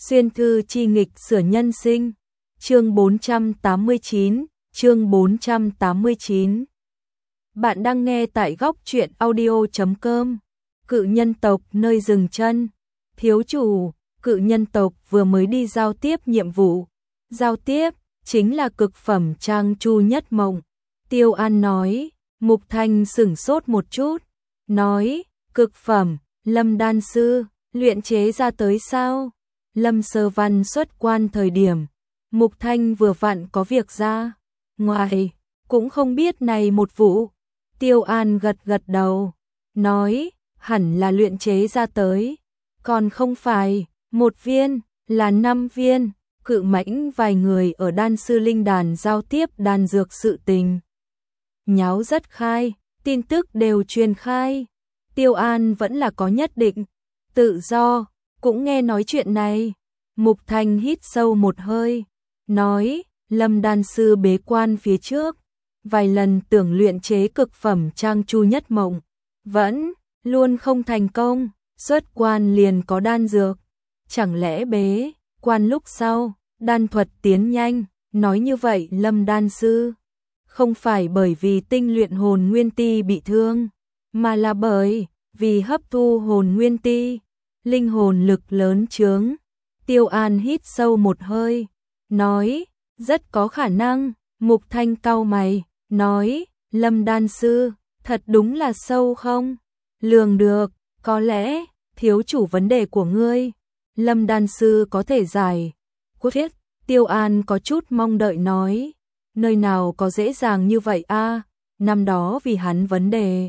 Xuyên thư chi nghịch sửa nhân sinh. Chương 489, chương 489. Bạn đang nghe tại góc truyện audio.com. Cự nhân tộc nơi dừng chân. Thiếu chủ, cự nhân tộc vừa mới đi giao tiếp nhiệm vụ. Giao tiếp chính là cực phẩm trang chu nhất mộng. Tiêu An nói. Mục Thanh sửng sốt một chút, nói, cực phẩm, Lâm đan sư, luyện chế ra tới sao? Lâm Sơ Văn xuất quan thời điểm, Mục Thanh vừa vặn có việc ra, ngoài, cũng không biết này một vụ. Tiêu An gật gật đầu, nói, hẳn là luyện chế ra tới, còn không phải, 1 viên, là 5 viên, cự mãnh vài người ở đan sư linh đàn giao tiếp đan dược sự tình. Nháo rất khai, tin tức đều truyền khai. Tiêu An vẫn là có nhất định tự do, cũng nghe nói chuyện này. Mục Thanh hít sâu một hơi, nói, Lâm đan sư bế quan phía trước, vài lần tưởng luyện chế cực phẩm trang chu nhất mộng, vẫn luôn không thành công, xuất quan liền có đan dược. Chẳng lẽ bế quan lúc sau, đan thuật tiến nhanh, nói như vậy Lâm đan sư không phải bởi vì tinh luyện hồn nguyên ti bị thương, mà là bởi vì hấp thu hồn nguyên ti, linh hồn lực lớn chướng. Tiêu An hít sâu một hơi, nói, rất có khả năng. Mục Thanh cau mày, nói, Lâm đan sư, thật đúng là sâu không lường được, có lẽ, thiếu chủ vấn đề của ngươi, Lâm đan sư có thể giải quyết. Tiêu An có chút mong đợi nói, nơi nào có dễ dàng như vậy a, năm đó vì hắn vấn đề.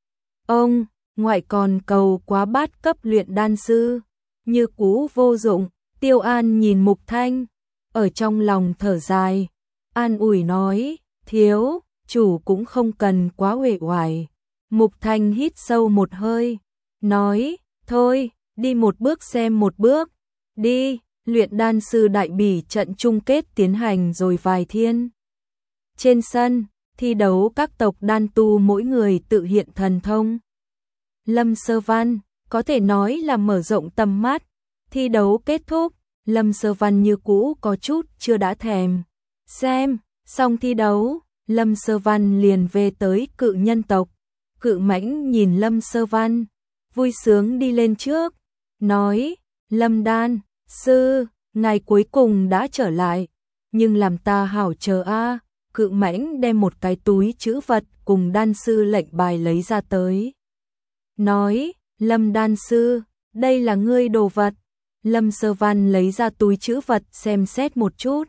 Ông, ngoại còn cầu quá bát cấp luyện đan sư, như cũ vô dụng. Tiêu An nhìn Mục Thanh, ở trong lòng thở dài, an ủi nói, thiếu chủ cũng không cần quá uể oải. Mục Thanh hít sâu một hơi, nói, thôi, đi một bước xem một bước, đi. Luyện đan sư đại bỉ trận chung kết tiến hành rồi vài thiên. Trên sân, thi đấu các tộc đan tu mỗi người tự hiện thần thông. Lâm Sơ Văn, có thể nói là mở rộng tầm mắt. Thi đấu kết thúc, Lâm Sơ Văn như cũ có chút chưa đã thèm. Xem, xong thi đấu, Lâm Sơ Văn liền về tới cự nhân tộc. Cự mãnh nhìn Lâm Sơ Văn, vui sướng đi lên trước, nói, Lâm đan sư, ngày cuối cùng đã trở lại, nhưng làm ta hảo chờ a. Cự mãnh đem một cái túi trữ vật cùng đan sư lệnh bài lấy ra tới. Nói, Lâm đan sư, đây là ngươi đồ vật. Lâm Sơ Văn lấy ra túi trữ vật xem xét một chút.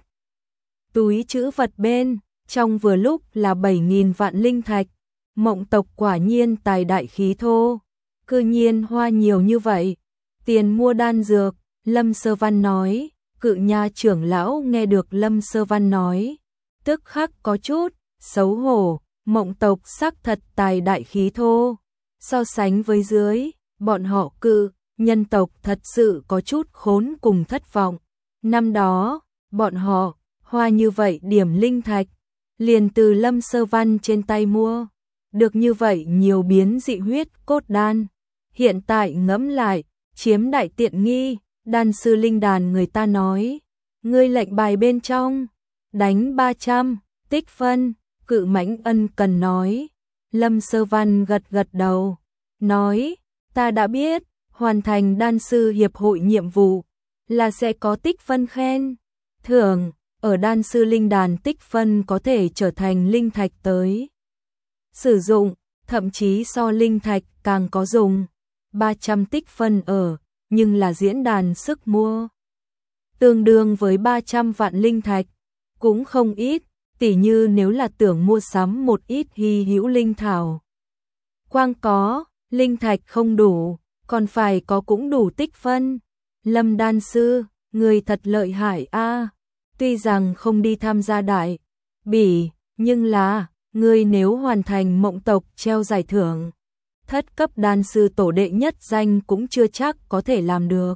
Túi trữ vật bên, trong vừa lúc là 7.000 vạn linh thạch. Mộng tộc quả nhiên tài đại khí thô, cư nhiên hoa nhiều như vậy. Tiền mua đan dược, Lâm Sơ Văn nói. Cự nha trưởng lão nghe được Lâm Sơ Văn nói, tức khắc có chút xấu hổ. Mộng tộc sắc thật tài đại khí thô, so sánh với dưới, bọn họ cự nhân tộc thật sự có chút khốn cùng thất vọng. Năm đó, bọn họ hoa như vậy điểm linh thạch, liền từ Lâm Sơ Văn trên tay mua được như vậy nhiều biến dị huyết cốt đan. Hiện tại ngẫm lại, chiếm đại tiện nghi. Đan sư linh đàn người ta nói, ngươi lệnh bài bên trong đánh 300 tích phân. Cự mãnh ân cần nói. Lâm Sơ Văn gật gật đầu, nói, ta đã biết, hoàn thành đan sư hiệp hội nhiệm vụ là sẽ có tích phân khen thưởng. Ở đan sư linh đàn tích phân có thể trở thành linh thạch tới sử dụng, thậm chí so linh thạch càng có dùng. 300 tích phân ở, nhưng là diễn đàn sức mua tương đương với 300 vạn linh thạch, cũng không ít. Tỉ như nếu là tưởng mua sắm một ít hy hữu linh thảo, quang có linh thạch không đủ, còn phải có cũng đủ tích phân. Lâm đan sư, người thật lợi hại a. Tuy rằng không đi tham gia đại bỉ, nhưng là người nếu hoàn thành mộng tộc treo giải thưởng, thất cấp đan sư tổ đệ nhất danh cũng chưa chắc có thể làm được.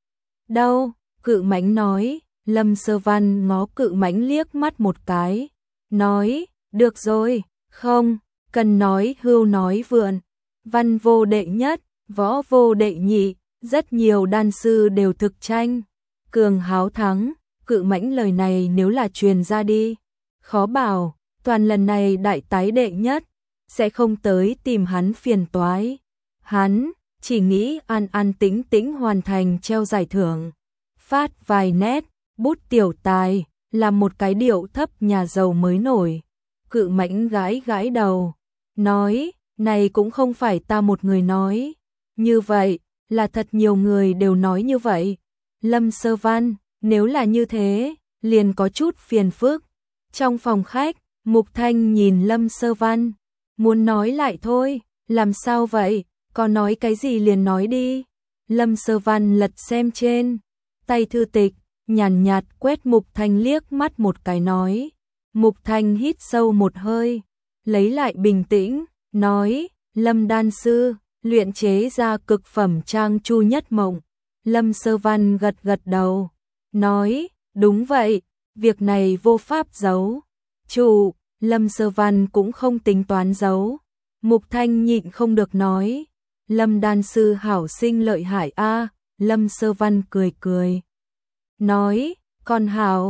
Đâu, cự mãnh nói. Lâm Sơ Văn ngó cự mãnh liếc mắt một cái, nói, được rồi, không cần nói hưu nói vượn. Văn vô đệ nhất, võ vô đệ nhị, rất nhiều đan sư đều thực tranh. cường háo thắng, cự mãnh lời này nếu là truyền ra đi, khó bảo, toàn lần này đại tái đệ nhất, sẽ không tới tìm hắn phiền toái. Hắn chỉ nghĩ an an tĩnh tĩnh hoàn thành treo giải thưởng, phát vài nét, bút tiểu tài, làm một cái điệu thấp nhà giàu mới nổi. Cự mãnh gãi gãi đầu, nói, này cũng không phải ta một người nói, như vậy, là thật nhiều người đều nói như vậy. Lâm Sơ Văn, nếu là như thế, liền có chút phiền phức. Trong phòng khách, Mục Thanh nhìn Lâm Sơ Văn, muốn nói lại thôi, làm sao vậy, có nói cái gì liền nói đi. Lâm Sơ Văn lật xem trên tay thư tịch, nhàn nhạt quét Mục Thanh liếc mắt một cái nói. Mục Thanh hít sâu một hơi, lấy lại bình tĩnh, nói, Lâm đan sư, luyện chế ra cực phẩm trang chu nhất mộng. Lâm Sơ Văn gật gật đầu, nói, đúng vậy, việc này vô pháp giấu. Chủ, Lâm Sơ Văn cũng không tính toán giấu. Mục Thanh nhịn không được nói, Lâm đan sư hảo sinh lợi hại a. Lâm Sơ Văn cười cười, nói, con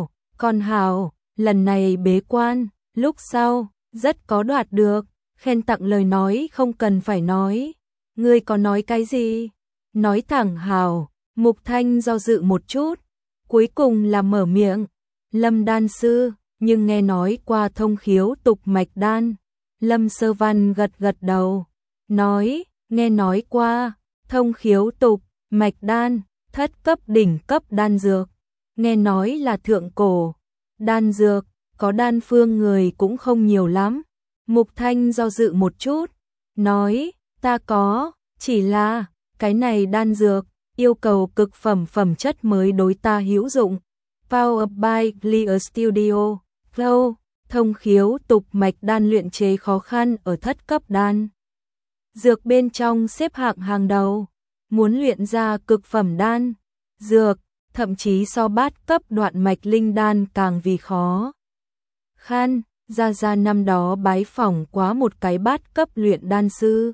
hảo, lần này bế quan, lúc sau, rất có đoạt được, khen tặng lời nói không cần phải nói. Ngươi có nói cái gì? Nói thẳng hảo. Mục Thanh do dự một chút, cuối cùng là mở miệng, Lâm đan sư, nhưng nghe nói qua thông khiếu tục mạch đan. Lâm Sơ Văn gật gật đầu, nói, nghe nói qua, thông khiếu tục, mạch đan, thất cấp đỉnh cấp đan dược, nghe nói là thượng cổ, đan dược, có đan phương người cũng không nhiều lắm. Mục Thanh do dự một chút, nói, ta có, chỉ là, cái này đan dược, yêu cầu cực phẩm phẩm chất mới đối ta hữu dụng. Power by Clear Studio, Flow, thông khiếu tục mạch đan luyện chế khó khăn ở thất cấp đan dược bên trong xếp hạng hàng đầu. Muốn luyện ra cực phẩm đan dược, thậm chí so bát cấp đoạn mạch linh đan càng vì khó khăn. Gia năm đó bái phỏng quá một cái bát cấp luyện đan sư.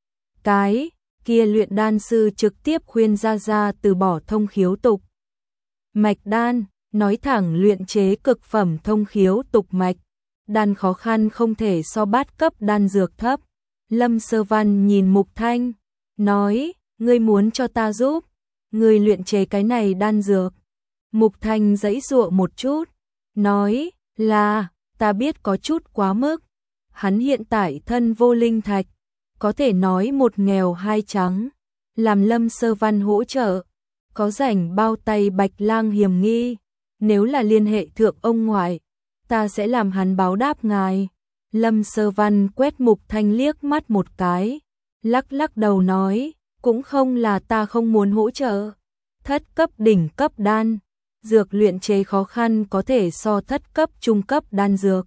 Cái kia luyện đan sư trực tiếp khuyên Gia từ bỏ thông khiếu tục mạch đan, nói thẳng luyện chế cực phẩm thông khiếu tục mạch đan khó khăn không thể so bát cấp đan dược thấp. Lâm Sơ Văn nhìn Mục Thanh, nói, ngươi muốn cho ta giúp, ngươi luyện chế cái này đan dược. Mục Thanh giãy giụa một chút, nói, là, ta biết có chút quá mức. Hắn hiện tại thân vô linh thạch, có thể nói một nghèo hai trắng, làm Lâm Sơ Văn hỗ trợ, có rảnh bao tay Bạch Lang hiểm nghi, nếu là liên hệ thượng ông ngoại, ta sẽ làm hắn báo đáp ngài. Lâm Sơ Văn quét Mục Thanh liếc mắt một cái, lắc lắc đầu nói, cũng không là ta không muốn hỗ trợ. Thất cấp đỉnh cấp đan dược luyện chế khó khăn có thể so thất cấp trung cấp đan dược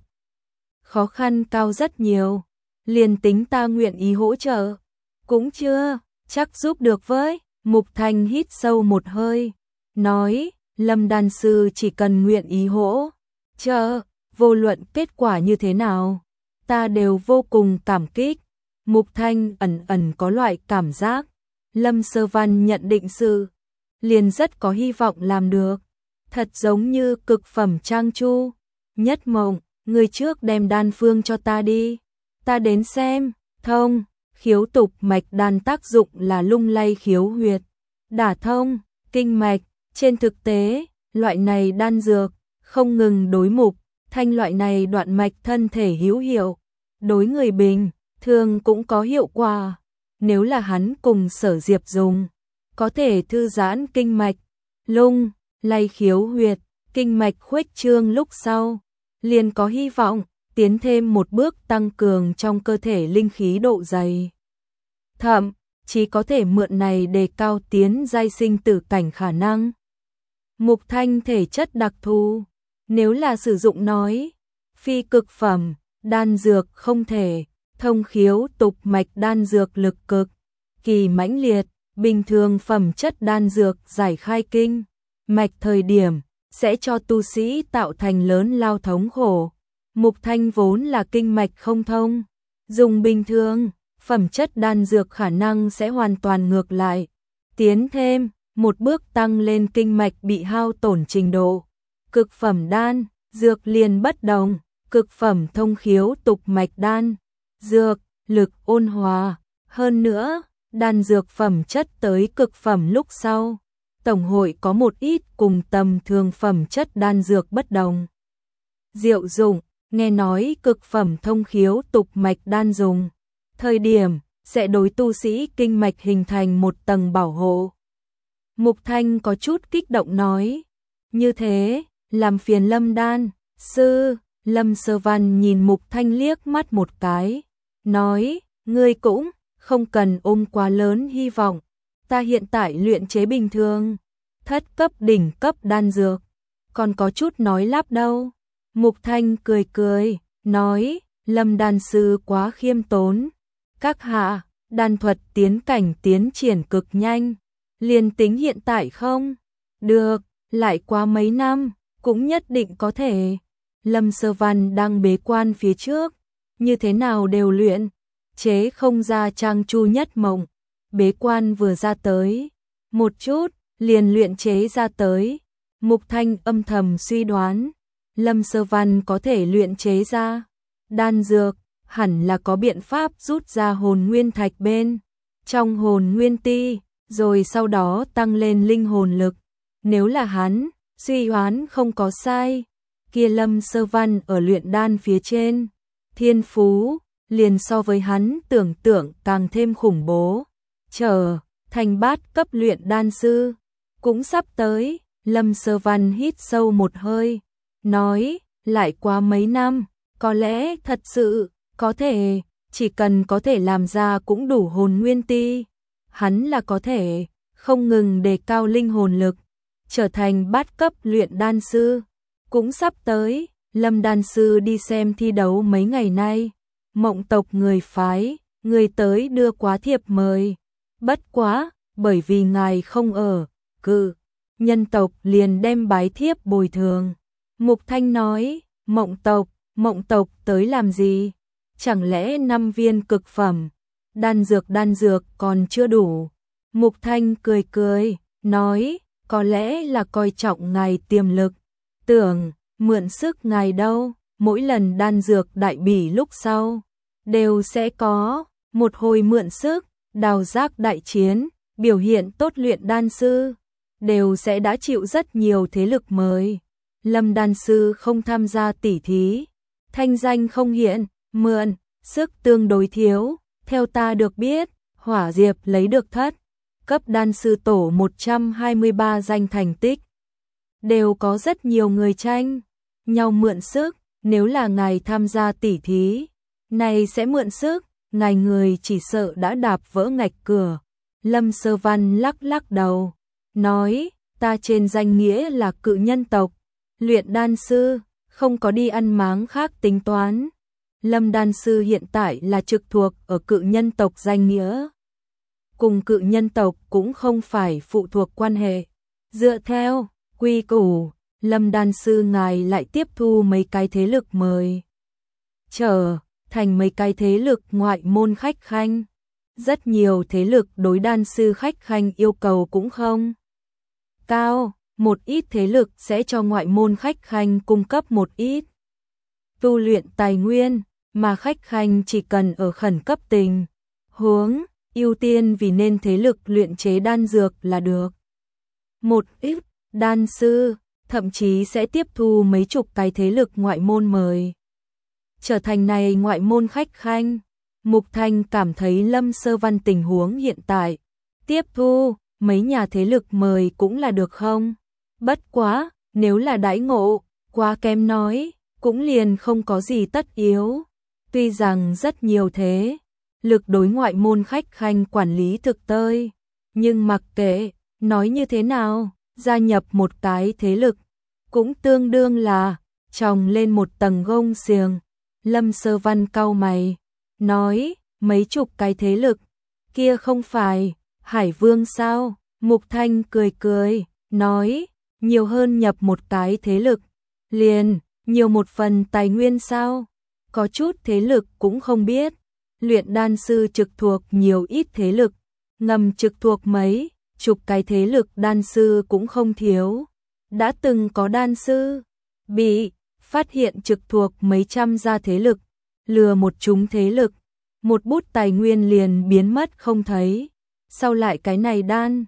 khó khăn cao rất nhiều, liền tính ta nguyện ý hỗ trợ, cũng chưa chắc giúp được với. Mục Thanh hít sâu một hơi, nói, Lâm đan sư chỉ cần nguyện ý hỗ trợ, vô luận kết quả như thế nào, ta đều vô cùng cảm kích. Mục Thanh ẩn có loại cảm giác, Lâm Sơ Văn nhận định sự, liền rất có hy vọng làm được. Thật giống như cực phẩm trang chu, nhất mộng, người trước đem đan phương cho ta đi, ta đến xem. Thông khiếu tục mạch đan tác dụng là lung lay khiếu huyệt, đả thông kinh mạch. Trên thực tế, loại này đan dược không ngừng đối Mục Thanh loại này đoạn mạch thân thể hữu hiệu, đối người bình thường cũng có hiệu quả. Nếu là hắn cùng Sở Diệp dùng, có thể thư giãn kinh mạch, lung lay khiếu huyệt, kinh mạch khuếch trương lúc sau, liền có hy vọng tiến thêm một bước tăng cường trong cơ thể linh khí độ dày. Thậm chí có thể mượn này đề cao tiến giai sinh tử cảnh khả năng. Mục Thanh thể chất đặc thù, nếu là sử dụng nói, phi cực phẩm, đan dược không thể, thông khiếu tục mạch đan dược lực cực kỳ mãnh liệt, bình thường phẩm chất đan dược giải khai kinh mạch thời điểm, sẽ cho tu sĩ tạo thành lớn lao thống khổ. Mục Thanh vốn là kinh mạch không thông, dùng bình thường, phẩm chất đan dược khả năng sẽ hoàn toàn ngược lại. Tiến thêm, một bước tăng lên kinh mạch bị hao tổn trình độ. Cực phẩm đan, dược liền bất đồng, cực phẩm thông khiếu tục mạch đan, dược, lực ôn hòa, hơn nữa, đan dược phẩm chất tới cực phẩm lúc sau. Tổng hội có một ít cùng tầm thường phẩm chất đan dược bất đồng. Diệu dụng, nghe nói cực phẩm thông khiếu tục mạch đan dùng thời điểm sẽ đối tu sĩ kinh mạch hình thành một tầng bảo hộ. Mục Thanh có chút kích động nói, như thế, làm phiền Lâm đan sư. Lâm Sơ Văn nhìn Mục Thanh liếc mắt một cái, nói, ngươi cũng không cần ôm quá lớn hy vọng, ta hiện tại luyện chế bình thường, thất cấp đỉnh cấp đan dược, còn có chút nói lắp đâu. Mục Thanh cười cười, nói, Lâm đan sư quá khiêm tốn, các hạ, đan thuật tiến cảnh tiến triển cực nhanh, liền tính hiện tại không được, lại qua mấy năm, cũng nhất định có thể. Lâm Sơ Văn đang bế quan phía trước, như thế nào đều luyện chế không ra trang chu nhất mộng, bế quan vừa ra tới, một chút, liền luyện chế ra tới. Mục Thanh âm thầm suy đoán, Lâm Sơ Văn có thể luyện chế ra đan dược, hẳn là có biện pháp rút ra hồn nguyên thạch bên trong hồn nguyên ti, rồi sau đó tăng lên linh hồn lực. Nếu là hắn, suy đoán không có sai, kia Lâm Sơ Văn ở luyện đan phía trên, thiên phú, liền so với hắn tưởng tượng càng thêm khủng bố. Trở thành bát cấp luyện đan sư, cũng sắp tới. Lâm Sơ Văn hít sâu một hơi, nói, lại qua mấy năm, có lẽ thật sự có thể, chỉ cần có thể làm ra cũng đủ hồn nguyên ti, hắn là có thể không ngừng đề cao linh hồn lực, trở thành bát cấp luyện đan sư. Cũng sắp tới. Lâm đan sư đi xem thi đấu mấy ngày nay, Mộng tộc người phái người tới đưa quá thiệp mời, bất quá bởi vì ngài không ở, Cự Nhân tộc liền đem bái thiếp bồi thường. Mục Thanh nói, Mộng tộc tới làm gì? Chẳng lẽ 5 viên cực phẩm đan dược còn chưa đủ? Mục Thanh cười cười, nói, có lẽ là coi trọng ngài tiềm lực, tưởng mượn sức ngài đâu. Mỗi lần đan dược đại bỉ lúc sau, đều sẽ có một hồi mượn sức, đào giác đại chiến, biểu hiện tốt luyện đan sư, đều sẽ đã chịu rất nhiều thế lực mời. Lâm đan sư không tham gia tỉ thí, thanh danh không hiện, mượn sức tương đối thiếu. Theo ta được biết, Hỏa Diệp lấy được thất cấp đan sư tổ 123 danh thành tích, đều có rất nhiều người tranh nhau mượn sức. Nếu là ngài tham gia tỉ thí này sẽ mượn sức, ngài người chỉ sợ đã đạp vỡ ngạch cửa. Lâm Sơ Văn lắc lắc đầu, nói, ta trên danh nghĩa là Cự Nhân tộc luyện đan sư, không có đi ăn máng khác tính toán. Lâm đan sư hiện tại là trực thuộc ở Cự Nhân tộc danh nghĩa, cùng Cự Nhân tộc cũng không phải phụ thuộc quan hệ. Dựa theo quy củ, Lâm đan sư ngài lại tiếp thu mấy cái thế lực mời, trở thành mấy cái thế lực ngoại môn khách khanh. Rất nhiều thế lực đối đan sư khách khanh yêu cầu cũng không cao, một ít thế lực sẽ cho ngoại môn khách khanh cung cấp một ít tu luyện tài nguyên, mà khách khanh chỉ cần ở khẩn cấp tình huống ưu tiên vì nên thế lực luyện chế đan dược là được. Một ít đan sư thậm chí sẽ tiếp thu mấy chục cái thế lực ngoại môn mời, trở thành này ngoại môn khách khanh. Mục Thanh cảm thấy Lâm Sơ Văn tình huống hiện tại, tiếp thu mấy nhà thế lực mời cũng là được không? Bất quá, nếu là đãi ngộ quá kém nói, cũng liền không có gì tất yếu. Tuy rằng rất nhiều thế lực đối ngoại môn khách khanh quản lý thực tơi, nhưng mặc kệ nói như thế nào, gia nhập một cái thế lực cũng tương đương là trồng lên một tầng gông xiềng. Lâm Sơ Văn cau mày, nói, mấy chục cái thế lực, kia không phải Hải Vương sao? Mục Thanh cười cười, nói, nhiều hơn nhập một cái thế lực, liền nhiều một phần tài nguyên sao? Có chút thế lực cũng không biết, luyện đan sư trực thuộc nhiều ít thế lực, ngầm trực thuộc mấy chục cái thế lực đan sư cũng không thiếu. Đã từng có đan sư bị phát hiện trực thuộc mấy trăm gia thế lực, lừa một chúng thế lực, một bút tài nguyên liền biến mất không thấy. Sau lại cái này đan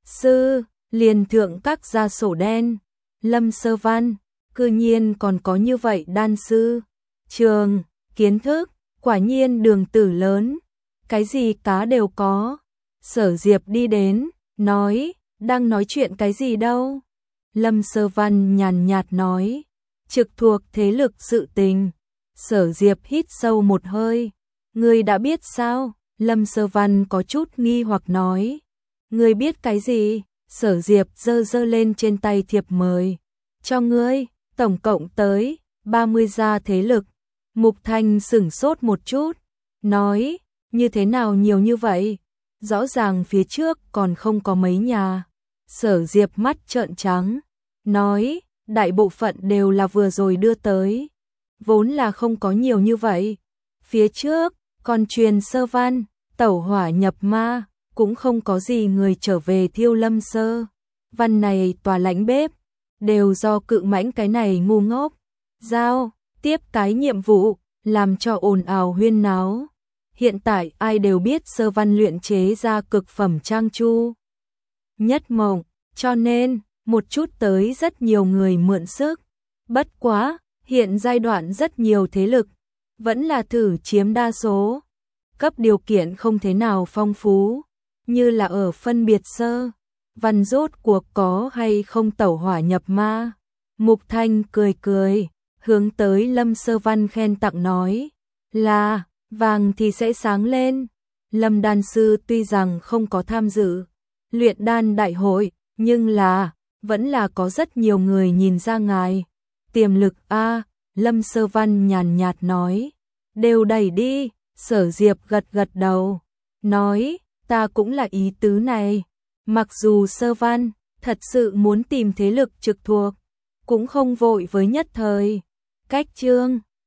sư liền thượng các gia sổ đen. Lâm Sơ Văn, cư nhiên còn có như vậy đan sư. Trường, kiến thức, quả nhiên đường tử lớn, cái gì cá đều có. Sở Diệp đi đến, nói, đang nói chuyện cái gì đâu. Lâm Sơ Văn nhàn nhạt nói, trực thuộc thế lực sự tình. Sở Diệp hít sâu một hơi, ngươi đã biết sao? Lâm Sơ Văn có chút nghi hoặc nói, ngươi biết cái gì? Sở Diệp giơ giơ lên trên tay thiệp mời, cho ngươi, tổng cộng tới 30 gia thế lực. Mục Thanh sửng sốt một chút, nói, như thế nào nhiều như vậy? Rõ ràng phía trước còn không có mấy nhà. Sở Diệp mắt trợn trắng, nói, đại bộ phận đều là vừa rồi đưa tới, vốn là không có nhiều như vậy. Phía trước, còn truyền Sơ Văn, tẩu hỏa nhập ma, cũng không có gì người trở về thiêu Lâm Sơ Văn này tòa lãnh bếp, đều do Cự Mãnh cái này ngu ngốc giao tiếp cái nhiệm vụ, làm cho ồn ào huyên náo. Hiện tại ai đều biết Sơ Văn luyện chế ra cực phẩm trang chu nhất mộng, cho nên một chút tới rất nhiều người mượn sức. Bất quá, hiện giai đoạn rất nhiều thế lực vẫn là thử chiếm đa số, cấp điều kiện không thế nào phong phú, như là ở phân biệt Sơ Văn rốt cuộc có hay không tẩu hỏa nhập ma. Mục Thanh cười cười, hướng tới Lâm Sơ Văn khen tặng nói, là vàng thì sẽ sáng lên. Lâm đan sư tuy rằng không có tham dự luyện đan đại hội, nhưng là vẫn là có rất nhiều người nhìn ra ngài tiềm lực a. Lâm Sơ Văn nhàn nhạt nói, đều đẩy đi. Sở Diệp gật gật đầu, nói, ta cũng là ý tứ này. Mặc dù Sơ Văn thật sự muốn tìm thế lực trực thuộc, cũng không vội với nhất thời. Cách chương